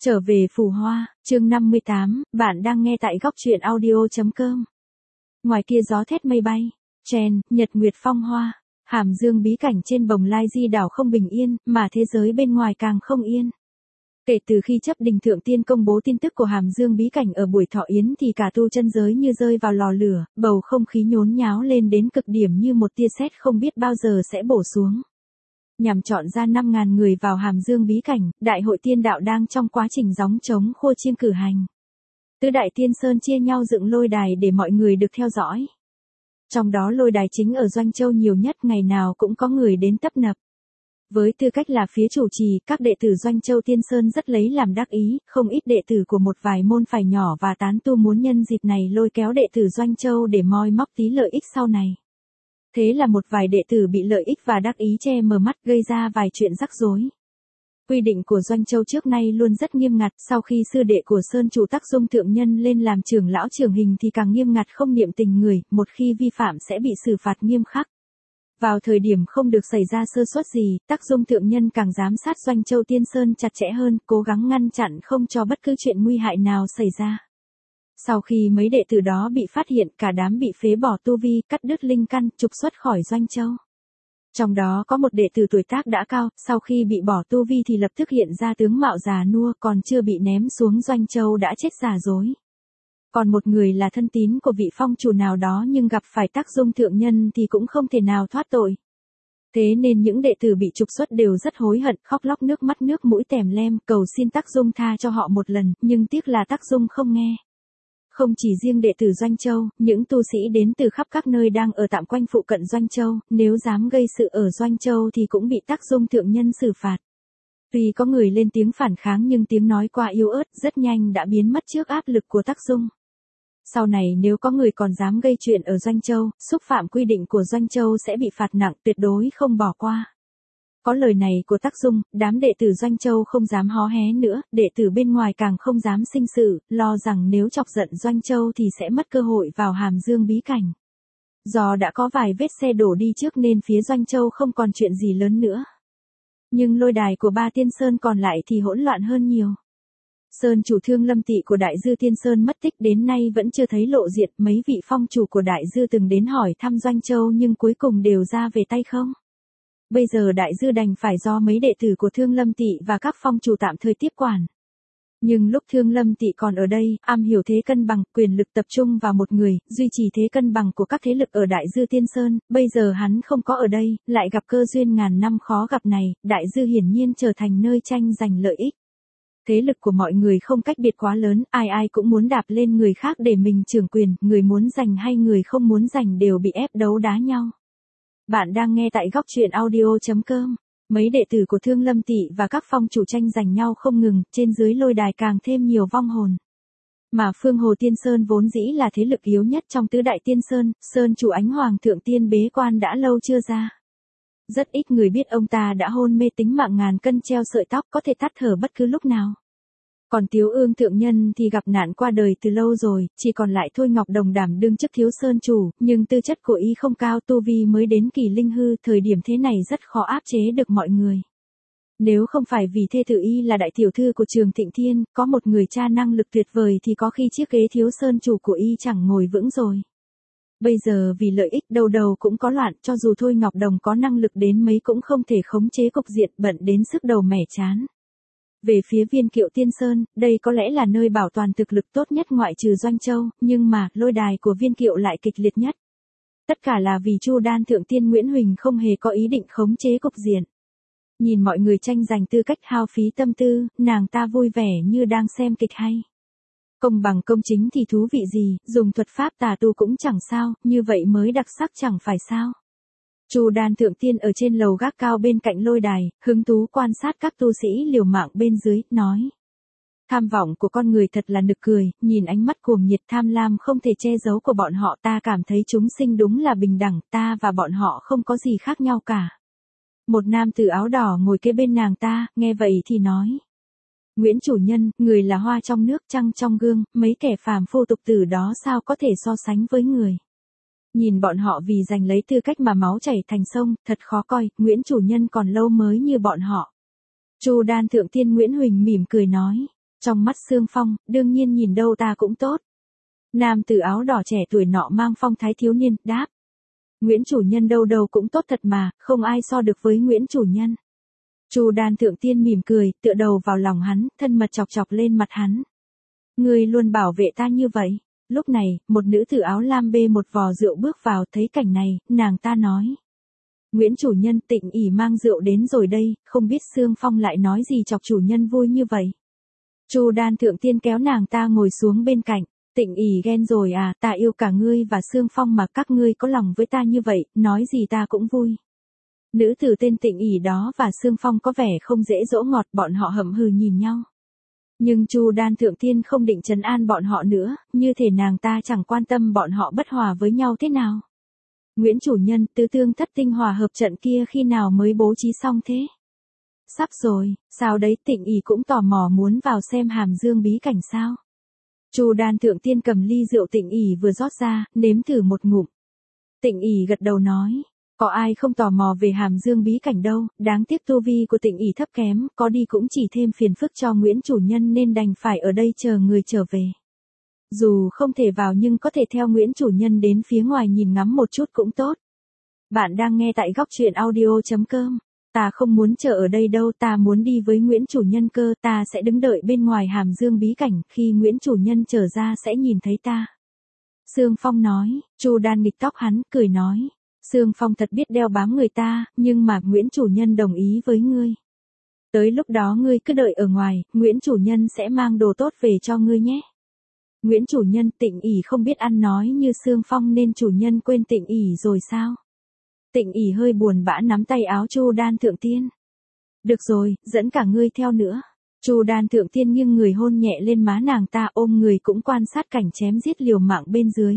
Trở về Phù Hoa, chương 58, bạn đang nghe tại góc truyện audio.com. Ngoài kia gió thét mây bay, chèn, nhật nguyệt phong hoa, hàm dương bí cảnh trên bồng lai di đảo không bình yên, mà thế giới bên ngoài càng không yên. Kể từ khi chấp đình thượng tiên công bố tin tức của hàm dương bí cảnh ở buổi thọ yến thì cả tu chân giới như rơi vào lò lửa, bầu không khí nhốn nháo lên đến cực điểm như một tia sét không biết bao giờ sẽ bổ xuống. Nhằm chọn ra 5.000 người vào hàm dương bí cảnh, Đại hội tiên đạo đang trong quá trình gióng trống khua chiêng cử hành. Tứ đại tiên sơn chia nhau dựng lôi đài để mọi người được theo dõi. Trong đó lôi đài chính ở Doanh Châu nhiều nhất, ngày nào cũng có người đến tấp nập. Với tư cách là phía chủ trì, các đệ tử Doanh Châu Tiên Sơn rất lấy làm đắc ý, không ít đệ tử của một vài môn phái nhỏ và tán tu muốn nhân dịp này lôi kéo đệ tử Doanh Châu để moi móc tí lợi ích sau này. Thế là một vài đệ tử bị lợi ích và đắc ý che mờ mắt, gây ra vài chuyện rắc rối. Quy định của Doanh Châu trước nay luôn rất nghiêm ngặt, sau khi sư đệ của Sơn chủ Tắc Dung Thượng Nhân lên làm trưởng lão trưởng hình thì càng nghiêm ngặt, không niệm tình người, một khi vi phạm sẽ bị xử phạt nghiêm khắc. Vào thời điểm không được xảy ra sơ suất gì, Tắc Dung Thượng Nhân càng giám sát Doanh Châu Tiên Sơn chặt chẽ hơn, cố gắng ngăn chặn không cho bất cứ chuyện nguy hại nào xảy ra. Sau khi mấy đệ tử đó bị phát hiện, cả đám bị phế bỏ tu vi, cắt đứt linh căn, trục xuất khỏi Doanh Châu. Trong đó có một đệ tử tuổi tác đã cao, sau khi bị bỏ tu vi thì lập tức hiện ra tướng mạo già nua, còn chưa bị ném xuống Doanh Châu đã chết giả dối. Còn một người là thân tín của vị phong chủ nào đó nhưng gặp phải Tắc Dung Thượng Nhân thì cũng không thể nào thoát tội. Thế nên những đệ tử bị trục xuất đều rất hối hận, khóc lóc nước mắt nước mũi tèm lem, cầu xin Tắc Dung tha cho họ một lần, nhưng tiếc là Tắc Dung không nghe. Không chỉ riêng đệ tử Doanh Châu, những tu sĩ đến từ khắp các nơi đang ở tạm quanh phụ cận Doanh Châu, nếu dám gây sự ở Doanh Châu thì cũng bị Tắc Dung Thượng Nhân xử phạt. Tuy có người lên tiếng phản kháng nhưng tiếng nói quá yếu ớt, rất nhanh đã biến mất trước áp lực của Tắc Dung. Sau này nếu có người còn dám gây chuyện ở Doanh Châu, xúc phạm quy định của Doanh Châu sẽ bị phạt nặng, tuyệt đối không bỏ qua. Có lời này của Tắc Dung, đám đệ tử Doanh Châu không dám hó hé nữa, đệ tử bên ngoài càng không dám sinh sự, lo rằng nếu chọc giận Doanh Châu thì sẽ mất cơ hội vào hàm dương bí cảnh. Do đã có vài vết xe đổ đi trước nên phía Doanh Châu không còn chuyện gì lớn nữa. Nhưng lôi đài của ba tiên sơn còn lại thì hỗn loạn hơn nhiều. Sơn chủ Thương Lâm Tị của Đại Dư Tiên Sơn mất tích đến nay vẫn chưa thấy lộ diện, mấy vị phong chủ của Đại Dư từng đến hỏi thăm Doanh Châu nhưng cuối cùng đều ra về tay không. Bây giờ Đại Dư đành phải do mấy đệ tử của Thương Lâm Tị và các phong chủ tạm thời tiếp quản. Nhưng lúc Thương Lâm Tị còn ở đây, am hiểu thế cân bằng, quyền lực tập trung vào một người, duy trì thế cân bằng của các thế lực ở Đại Dư Tiên Sơn, bây giờ hắn không có ở đây, lại gặp cơ duyên ngàn năm khó gặp này, Đại Dư hiển nhiên trở thành nơi tranh giành lợi ích. Thế lực của mọi người không cách biệt quá lớn, ai ai cũng muốn đạp lên người khác để mình trưởng quyền, người muốn giành hay người không muốn giành đều bị ép đấu đá nhau. Bạn đang nghe tại góc truyện audio.com. Mấy đệ tử của Thương Lâm Tị và các phong chủ tranh giành nhau không ngừng, trên dưới lôi đài càng thêm nhiều vong hồn. Mà Phương Hồ Tiên Sơn vốn dĩ là thế lực yếu nhất trong tứ đại tiên sơn, Sơn chủ Ánh Hoàng Thượng Tiên bế quan đã lâu chưa ra. Rất ít người biết ông ta đã hôn mê, tính mạng ngàn cân treo sợi tóc, có thể tắt thở bất cứ lúc nào. Còn Tiếu Ương Thượng Nhân thì gặp nạn qua đời từ lâu rồi, chỉ còn lại Thôi Ngọc Đồng đảm đương chức thiếu sơn chủ, nhưng tư chất của y không cao, tu vi mới đến kỳ linh hư, thời điểm thế này rất khó áp chế được mọi người. Nếu không phải vì thê tử y là đại tiểu thư của Trường Thịnh Thiên, có một người cha năng lực tuyệt vời thì có khi chiếc ghế thiếu sơn chủ của y chẳng ngồi vững rồi. Bây giờ vì lợi ích đầu đầu cũng có loạn, cho dù Thôi Ngọc Đồng có năng lực đến mấy cũng không thể khống chế cục diện, bận đến sức đầu mẻ chán. Về phía Viên Kiệu Tiên Sơn, đây có lẽ là nơi bảo toàn thực lực tốt nhất ngoại trừ Doanh Châu, nhưng mà lôi đài của Viên Kiệu lại kịch liệt nhất. Tất cả là vì Chu Đan Thượng Tiên Nguyễn Huỳnh không hề có ý định khống chế cục diện. Nhìn mọi người tranh giành tư cách hao phí tâm tư, nàng ta vui vẻ như đang xem kịch hay. Công bằng công chính thì thú vị gì, dùng thuật pháp tà tu cũng chẳng sao, như vậy mới đặc sắc chẳng phải sao. Chu Đan Thượng Tiên ở trên lầu gác cao bên cạnh lôi đài, hứng thú quan sát các tu sĩ liều mạng bên dưới, nói. Tham vọng của con người thật là nực cười, nhìn ánh mắt cuồng nhiệt tham lam không thể che giấu của bọn họ, ta cảm thấy chúng sinh đúng là bình đẳng, ta và bọn họ không có gì khác nhau cả. Một nam tử áo đỏ ngồi kế bên nàng ta, nghe vậy thì nói. Nguyễn chủ nhân, người là hoa trong nước trăng trong gương, mấy kẻ phàm phu tục tử đó sao có thể so sánh với người. Nhìn bọn họ vì giành lấy tư cách mà máu chảy thành sông, thật khó coi, Nguyễn chủ nhân còn lâu mới như bọn họ. Chu Đan Thượng Tiên Nguyễn Huỳnh mỉm cười nói. Trong mắt Sương Phong, đương nhiên nhìn đâu ta cũng tốt. Nam tử áo đỏ trẻ tuổi nọ mang phong thái thiếu niên, đáp. Nguyễn chủ nhân đâu đâu cũng tốt thật mà, không ai so được với Nguyễn chủ nhân. Chu Đan Thượng Tiên mỉm cười, tựa đầu vào lòng hắn, thân mật chọc chọc lên mặt hắn. Ngươi luôn bảo vệ ta như vậy. Lúc này, một nữ tử áo lam bê một vò rượu bước vào, thấy cảnh này, nàng ta nói. Nguyễn chủ nhân, Tịnh ỉ mang rượu đến rồi đây, không biết Sương Phong lại nói gì chọc chủ nhân vui như vậy. Chu Đan Thượng Tiên kéo nàng ta ngồi xuống bên cạnh. Tịnh ỉ ghen rồi à, ta yêu cả ngươi và Sương Phong mà các ngươi có lòng với ta như vậy, nói gì ta cũng vui. Nữ tử tên Tịnh ỉ đó và Sương Phong có vẻ không dễ dỗ ngọt, bọn họ hậm hừ nhìn nhau. Nhưng Chu Đan Thượng Tiên không định trấn an bọn họ nữa, như thể nàng ta chẳng quan tâm bọn họ bất hòa với nhau thế nào. Nguyễn chủ nhân, tứ tương thất tinh hòa hợp trận kia khi nào mới bố trí xong thế? Sắp rồi, sao đấy? Tịnh ỉ cũng tò mò muốn vào xem Hàm Dương bí cảnh sao? Chu Đan Thượng Tiên cầm ly rượu Tịnh ỉ vừa rót ra, nếm thử một ngụm. Tịnh ỉ gật đầu nói, có ai không tò mò về Hàm Dương bí cảnh đâu, đáng tiếc tu vi của Tịnh ỉ thấp kém, có đi cũng chỉ thêm phiền phức cho Nguyễn chủ nhân nên đành phải ở đây chờ người trở về. Dù không thể vào nhưng có thể theo Nguyễn chủ nhân đến phía ngoài nhìn ngắm một chút cũng tốt. Bạn đang nghe tại góc truyện audio.com. Ta không muốn chờ ở đây đâu, ta muốn đi với Nguyễn chủ nhân cơ, ta sẽ đứng đợi bên ngoài Hàm Dương bí cảnh, khi Nguyễn chủ nhân trở ra sẽ nhìn thấy ta. Sương Phong nói, Chu Đan nghịch tóc hắn, cười nói, Sương Phong thật biết đeo bám người ta, nhưng mà Nguyễn chủ nhân đồng ý với ngươi. Tới lúc đó ngươi cứ đợi ở ngoài, Nguyễn chủ nhân sẽ mang đồ tốt về cho ngươi nhé. Nguyễn chủ nhân, Tịnh ỉ không biết ăn nói như Sương Phong nên chủ nhân quên Tịnh ỉ rồi sao? Tịnh ỉ hơi buồn bã nắm tay áo Chu Đan Thượng Tiên. Được rồi, dẫn cả ngươi theo nữa. Chu Đan Thượng Tiên nghiêng người hôn nhẹ lên má nàng ta, ôm người cũng quan sát cảnh chém giết liều mạng bên dưới.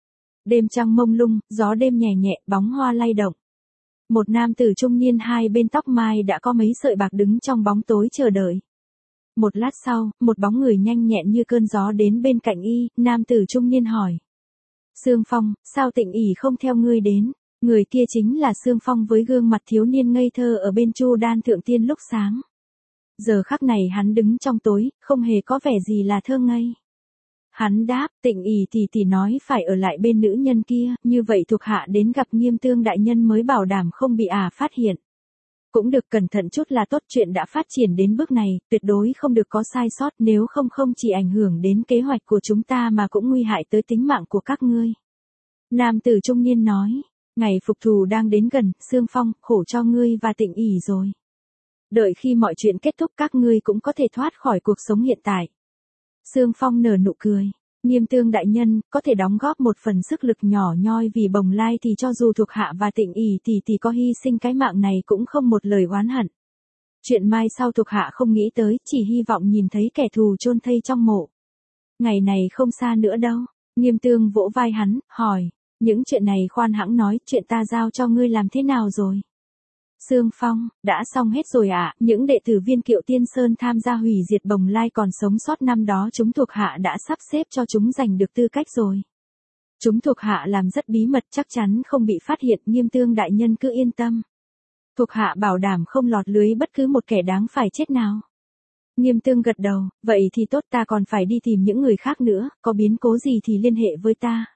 Đêm trăng mông lung, gió đêm nhẹ nhẹ, bóng hoa lay động. Một nam tử trung niên hai bên tóc mai đã có mấy sợi bạc đứng trong bóng tối chờ đợi. Một lát sau, một bóng người nhanh nhẹn như cơn gió đến bên cạnh y, nam tử trung niên hỏi. Sương Phong, sao Tịnh ỉ không theo ngươi đến? Người kia chính là Sương Phong với gương mặt thiếu niên ngây thơ ở bên Chu Đan Thượng Tiên lúc sáng. Giờ khắc này hắn đứng trong tối, không hề có vẻ gì là thơ ngây. Hắn đáp, Tịnh ỉ tỷ nói phải ở lại bên nữ nhân kia, như vậy thuộc hạ đến gặp Nghiêm Tương đại nhân mới bảo đảm không bị phát hiện. Cũng được, cẩn thận chút là tốt, chuyện đã phát triển đến bước này, tuyệt đối không được có sai sót, nếu không không chỉ ảnh hưởng đến kế hoạch của chúng ta mà cũng nguy hại tới tính mạng của các ngươi. Nam tử trung niên nói, ngày phục thù đang đến gần, Sương Phong, khổ cho ngươi và Tịnh ỉ rồi. Đợi khi mọi chuyện kết thúc các ngươi cũng có thể thoát khỏi cuộc sống hiện tại. Sương Phong nở nụ cười. Nghiêm Tương đại nhân, có thể đóng góp một phần sức lực nhỏ nhoi vì Bồng Lai thì cho dù thuộc hạ và Tịnh ỉ tỷ có hy sinh cái mạng này cũng không một lời oán hận. Chuyện mai sau thuộc hạ không nghĩ tới, chỉ hy vọng nhìn thấy kẻ thù chôn thây trong mộ. Ngày này không xa nữa đâu. Nghiêm Tương vỗ vai hắn, hỏi, những chuyện này khoan hãng nói, chuyện ta giao cho ngươi làm thế nào rồi? Sương Phong, đã xong hết rồi ạ, những đệ tử Viên Kiệu Tiên Sơn tham gia hủy diệt Bồng Lai còn sống sót năm đó chúng thuộc hạ đã sắp xếp cho chúng giành được tư cách rồi. Chúng thuộc hạ làm rất bí mật, chắc chắn không bị phát hiện, Nghiêm Tương đại nhân cứ yên tâm. Thuộc hạ bảo đảm không lọt lưới bất cứ một kẻ đáng phải chết nào. Nghiêm Tương gật đầu, vậy thì tốt, ta còn phải đi tìm những người khác nữa, có biến cố gì thì liên hệ với ta.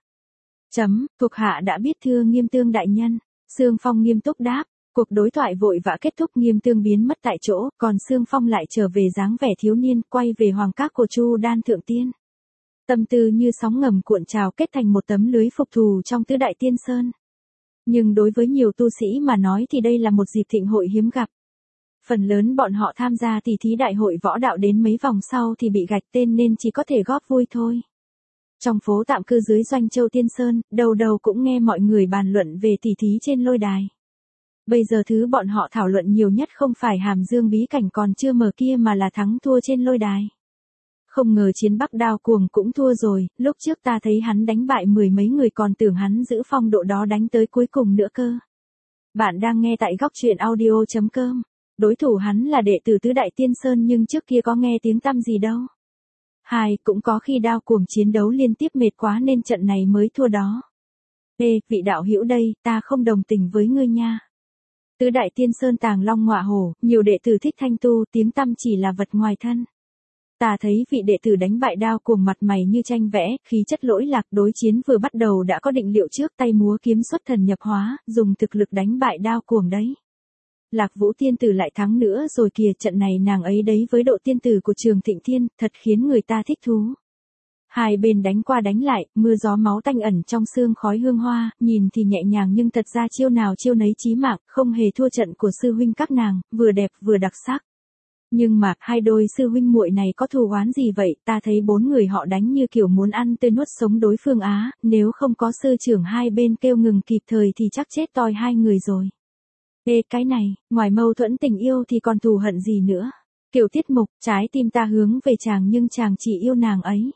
Thuộc hạ đã biết thưa Nghiêm Tương đại nhân. Sương Phong nghiêm túc đáp. Cuộc đối thoại vội vã kết thúc, Nghiêm Tương biến mất tại chỗ, còn Sương Phong lại trở về dáng vẻ thiếu niên, quay về hoàng các của Chu Đan Thượng Tiên. Tâm tư như sóng ngầm cuộn trào kết thành một tấm lưới phục thù trong tứ đại tiên sơn. Nhưng đối với nhiều tu sĩ mà nói thì đây là một dịp thịnh hội hiếm gặp. Phần lớn bọn họ tham gia tỷ thí đại hội võ đạo đến mấy vòng sau thì bị gạch tên nên chỉ có thể góp vui thôi. Trong phố tạm cư dưới Doanh Châu Tiên Sơn, đầu đầu cũng nghe mọi người bàn luận về tỷ thí trên lôi đài. Bây giờ thứ bọn họ thảo luận nhiều nhất không phải Hàm Dương bí cảnh còn chưa mở kia mà là thắng thua trên lôi đài. Không ngờ Chiến Bắc Đao Cuồng cũng thua rồi, lúc trước ta thấy hắn đánh bại mười mấy người còn tưởng hắn giữ phong độ đó đánh tới cuối cùng nữa cơ. Bạn đang nghe tại góc truyện audio.com. Đối thủ hắn là đệ tử tứ đại tiên sơn nhưng trước kia có nghe tiếng tăm gì đâu. Cũng có khi Đao Cuồng chiến đấu liên tiếp mệt quá nên trận này mới thua đó. Ê, vị đạo hữu đây, ta không đồng tình với ngươi nha. Tứ đại tiên sơn tàng long ngọa hổ, nhiều đệ tử thích thanh tu, tiếng tăm chỉ là vật ngoài thân. Ta thấy vị đệ tử đánh bại đao cuồng mặt mày như tranh vẽ, khí chất lỗi lạc, đối chiến vừa bắt đầu đã có định liệu trước, tay múa kiếm xuất thần nhập hóa, dùng thực lực đánh bại đao cuồng đấy. Lạc Vũ tiên tử lại thắng nữa rồi kìa, trận này nàng ấy đấy với độ tiên tử của Trường Thịnh Thiên, thật khiến người ta thích thú. Hai bên đánh qua đánh lại, mưa gió máu tanh ẩn trong sương khói hương hoa, nhìn thì nhẹ nhàng nhưng thật ra chiêu nào chiêu nấy chí mạng, không hề thua trận của sư huynh các nàng, vừa đẹp vừa đặc sắc. Nhưng mà, hai đôi sư huynh muội này có thù oán gì vậy, ta thấy bốn người họ đánh như kiểu muốn ăn tươi nuốt sống đối phương á, nếu không có sư trưởng hai bên kêu ngừng kịp thời thì chắc chết toi hai người rồi. Ê cái này, ngoài mâu thuẫn tình yêu thì còn thù hận gì nữa. Kiểu tiết mục, trái tim ta hướng về chàng nhưng chàng chỉ yêu nàng ấy.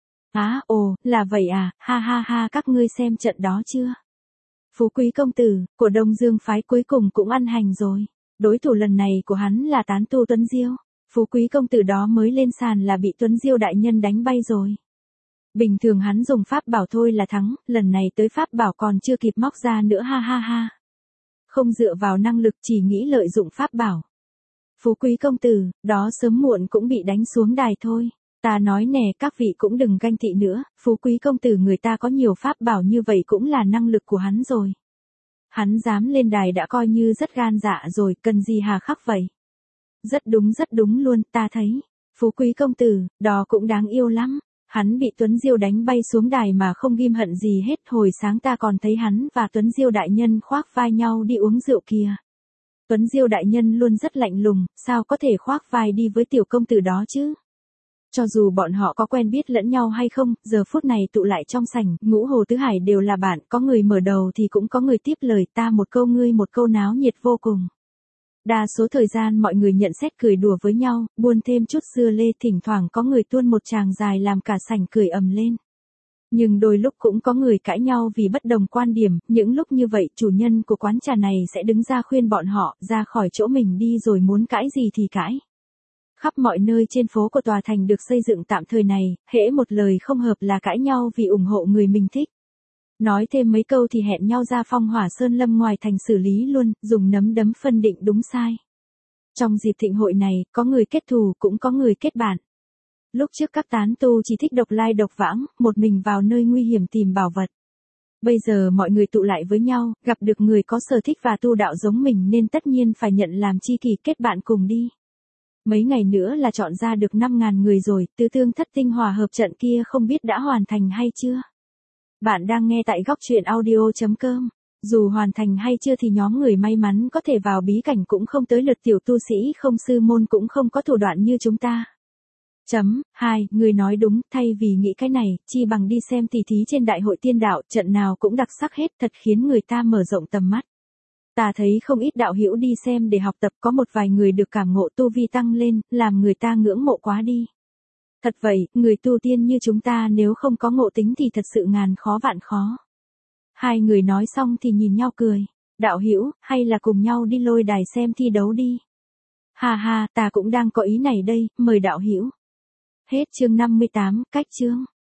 Ồ, là vậy à, ha ha ha, các ngươi xem trận đó chưa? Phú Quý công tử, của Đông Dương phái cuối cùng cũng ăn hành rồi. Đối thủ lần này của hắn là tán tu Tuấn Diêu. Phú Quý công tử đó mới lên sàn là bị Tuấn Diêu đại nhân đánh bay rồi. Bình thường hắn dùng pháp bảo thôi là thắng, lần này tới pháp bảo còn chưa kịp móc ra nữa, ha ha ha. Không dựa vào năng lực, chỉ nghĩ lợi dụng pháp bảo. Phú Quý công tử, đó sớm muộn cũng bị đánh xuống đài thôi. Ta nói nè, các vị cũng đừng ganh tị nữa, Phú Quý công tử người ta có nhiều pháp bảo như vậy cũng là năng lực của hắn rồi. Hắn dám lên đài đã coi như rất gan dạ rồi, cần gì hà khắc vậy? Rất đúng luôn, ta thấy. Phú Quý công tử, đó cũng đáng yêu lắm. Hắn bị Tuấn Diêu đánh bay xuống đài mà không ghim hận gì hết, hồi sáng ta còn thấy hắn và Tuấn Diêu đại nhân khoác vai nhau đi uống rượu kìa. Tuấn Diêu đại nhân luôn rất lạnh lùng, sao có thể khoác vai đi với tiểu công tử đó chứ? Cho dù bọn họ có quen biết lẫn nhau hay không, giờ phút này tụ lại trong sảnh, Ngũ Hồ Tứ Hải đều là bạn, có người mở đầu thì cũng có người tiếp lời, ta một câu ngươi một câu, náo nhiệt vô cùng. Đa số thời gian mọi người nhận xét cười đùa với nhau, buôn thêm chút dưa lê, thỉnh thoảng có người tuôn một tràng dài làm cả sảnh cười ầm lên. Nhưng đôi lúc cũng có người cãi nhau vì bất đồng quan điểm, những lúc như vậy chủ nhân của quán trà này sẽ đứng ra khuyên bọn họ ra khỏi chỗ mình đi rồi muốn cãi gì thì cãi. Khắp mọi nơi trên phố của tòa thành được xây dựng tạm thời này, hễ một lời không hợp là cãi nhau vì ủng hộ người mình thích. Nói thêm mấy câu thì hẹn nhau ra Phong Hỏa Sơn Lâm ngoài thành xử lý luôn, dùng nắm đấm phân định đúng sai. Trong dịp thịnh hội này, có người kết thù cũng có người kết bạn. Lúc trước các tán tu chỉ thích độc lai độc vãng, một mình vào nơi nguy hiểm tìm bảo vật. Bây giờ mọi người tụ lại với nhau, gặp được người có sở thích và tu đạo giống mình nên tất nhiên phải nhận làm tri kỷ, kết bạn cùng đi. Mấy ngày nữa là chọn ra được 5.000 người rồi, tứ tương thất tinh hòa hợp trận kia không biết đã hoàn thành hay chưa? Bạn đang nghe tại góc truyện audio.com. Dù hoàn thành hay chưa thì nhóm người may mắn có thể vào bí cảnh cũng không tới lượt tiểu tu sĩ không sư môn cũng không có thủ đoạn như chúng ta. 2. Người nói đúng, thay vì nghĩ cái này, chi bằng đi xem tỷ thí trên đại hội tiên đạo, trận nào cũng đặc sắc hết, thật khiến người ta mở rộng tầm mắt. Ta thấy không ít đạo hữu đi xem để học tập, có một vài người được cảm ngộ tu vi tăng lên, làm người ta ngưỡng mộ quá đi. Thật vậy, người tu tiên như chúng ta nếu không có ngộ tính thì thật sự ngàn khó vạn khó. Hai người nói xong thì nhìn nhau cười. Đạo hữu, hay là cùng nhau đi lôi đài xem thi đấu đi. Ha ha, ta cũng đang có ý này đây, mời đạo hữu. Hết chương 58, cách chương.